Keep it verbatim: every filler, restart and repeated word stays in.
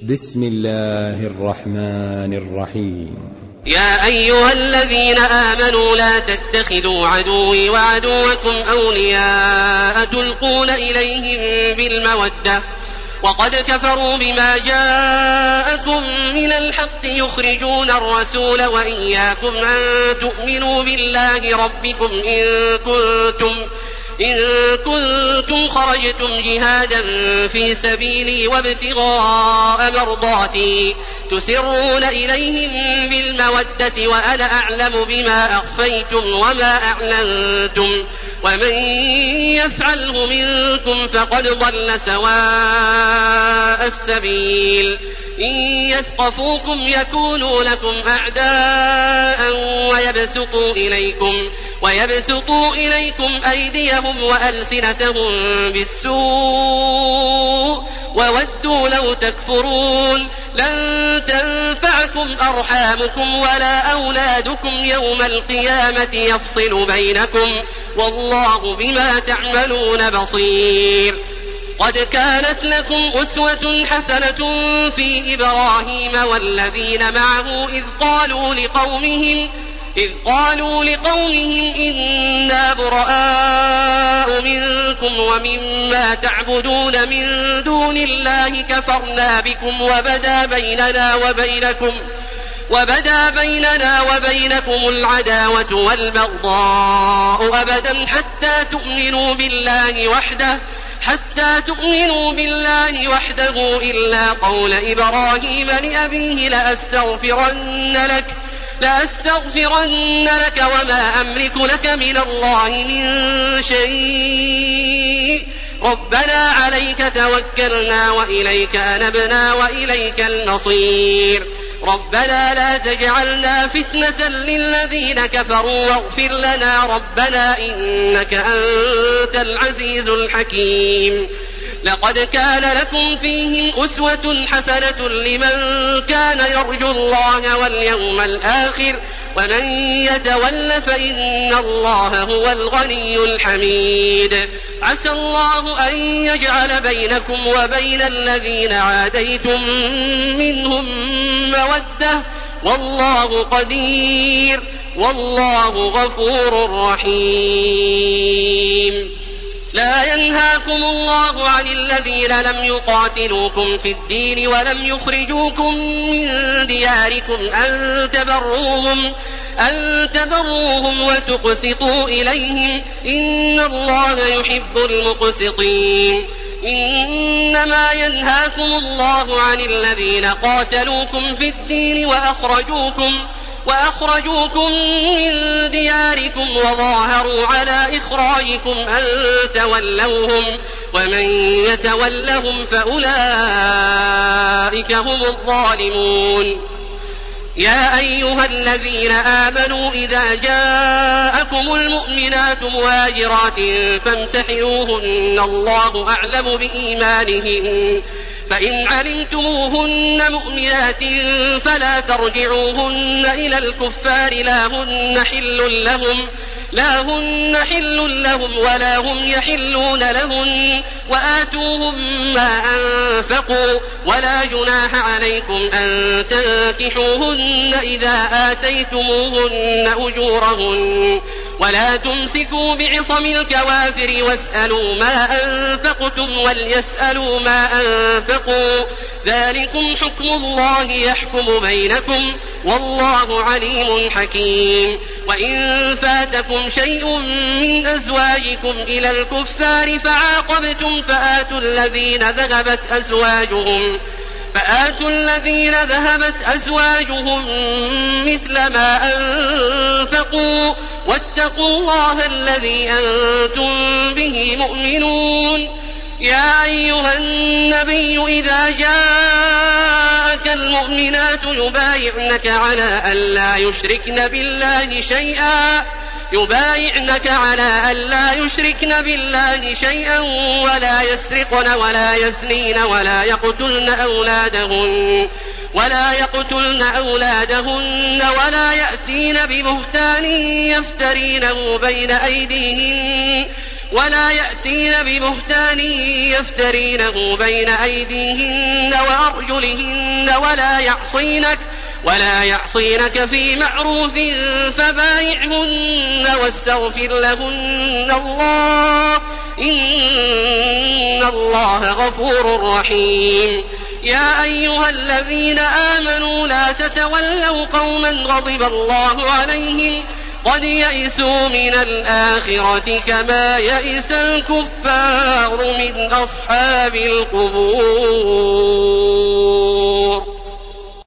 بسم الله الرحمن الرحيم. يا أيها الذين آمنوا لا تتخذوا عدوي وعدوكم أولياء تلقون إليهم بالمودة وقد كفروا بما جاءكم من الحق يخرجون الرسول وإياكم أن تؤمنوا بالله ربكم إن كنتم إن كنتم خرجتم جهادا في سبيلي وابتغاء مرضاتي تسرون إليهم بالمودة وأنا أعلم بما أخفيتم وما أعلنتم ومن يفعله منكم فقد ضل سواء السبيل إن يثقفوكم يكونوا لكم أعداء ويبسطوا إليكم ويبسطوا إليكم أيديهم وألسنتهم بالسوء وودوا لو تكفرون لن تنفعكم أرحامكم ولا أولادكم يوم القيامة يفصل بينكم والله بما تعملون بصير. قد كانت لكم أسوة حسنة في إبراهيم والذين معه إذ قالوا لقومهم إذ قالوا لقومهم إنا براء منكم ومما تعبدون من دون الله كفرنا بكم وبدا بيننا وبينكم وبدا بيننا وبينكم العداوة والبغضاء أبدا حتى تؤمنوا بالله وحده حتى تؤمنوا بالله وحده إلا قول إبراهيم لأبيه لأستغفرن لك لأستغفرن لك وما أملك لك من الله من شيء ربنا عليك توكلنا وإليك أنبنا وإليك المصير ربنا لا تجعلنا فتنة للذين كفروا واغفر لنا ربنا إنك أنت العزيز الحكيم. لقد كان لكم فيهم أسوة حسنة لمن كان يرجو الله واليوم الآخر ومن يتول فإن الله هو الغني الحميد. عسى الله أن يجعل بينكم وبين الذين عاديتم منهم مودة والله قدير والله غفور رحيم. لا ينهاكم الله عن الذين لم يقاتلوكم في الدين ولم يخرجوكم من دياركم أن تبروهم أن تبروهم وتقسطوا إليهم إن الله يحب المقسطين. إنما ينهاكم الله عن الذين قاتلوكم في الدين وأخرجوكم وأخرجوكم من دياركم وظاهروا على إخراجكم أن تولوهم ومن يتولهم فأولئك هم الظالمون. يا أيها الذين آمنوا إذا جاءكم المؤمنات مهاجرات فامتحنوهن الله أعلم بإيمانهن فإن علمتموهن مؤمنات فلا ترجعوهن إلى الكفار لا هن حل لهم لا هن حل لهم ولا هم يحلون لهن وآتوهم ما أنفقوا ولا جناح عليكم أن تنكحوهن إذا آتيتموهن أجورهن ولا تمسكوا بعصم الكوافر واسألوا ما أنفقتم وليسألوا ما أنفقوا ذلكم حكم الله يحكم بينكم والله عليم حكيم. وإن فاتكم شيء من أزواجكم إلى الكفار فعاقبتم فآتوا الذين ذهبت أزواجهم فآتوا الذين ذهبت أزواجهم مثل ما أنفقوا واتقوا الله الذي أنتم به مؤمنون. يا أيها النبي إذا جاءك المؤمنات يبايعنك على أن لا يشركن بالله شيئا يبايعنك على أن لا يشركن بالله شيئا ولا يسرقن ولا يزنين ولا يقتلن أولادهن ولا يقتلن أولادهن ولا يأتين ببهتان يفترينه بين أيديهن ولا يأتين ببهتان يفترينه بين أيديهن وأرجلهن ولا يعصينك ولا يعصينك في معروف فبايعهن واستغفر لهن الله إن الله غفور رحيم. يا أيها الذين آمنوا لا تتولوا قوما غضب الله عليهم قد يئسوا من الآخرة كما يئس الكفار من أصحاب القبور.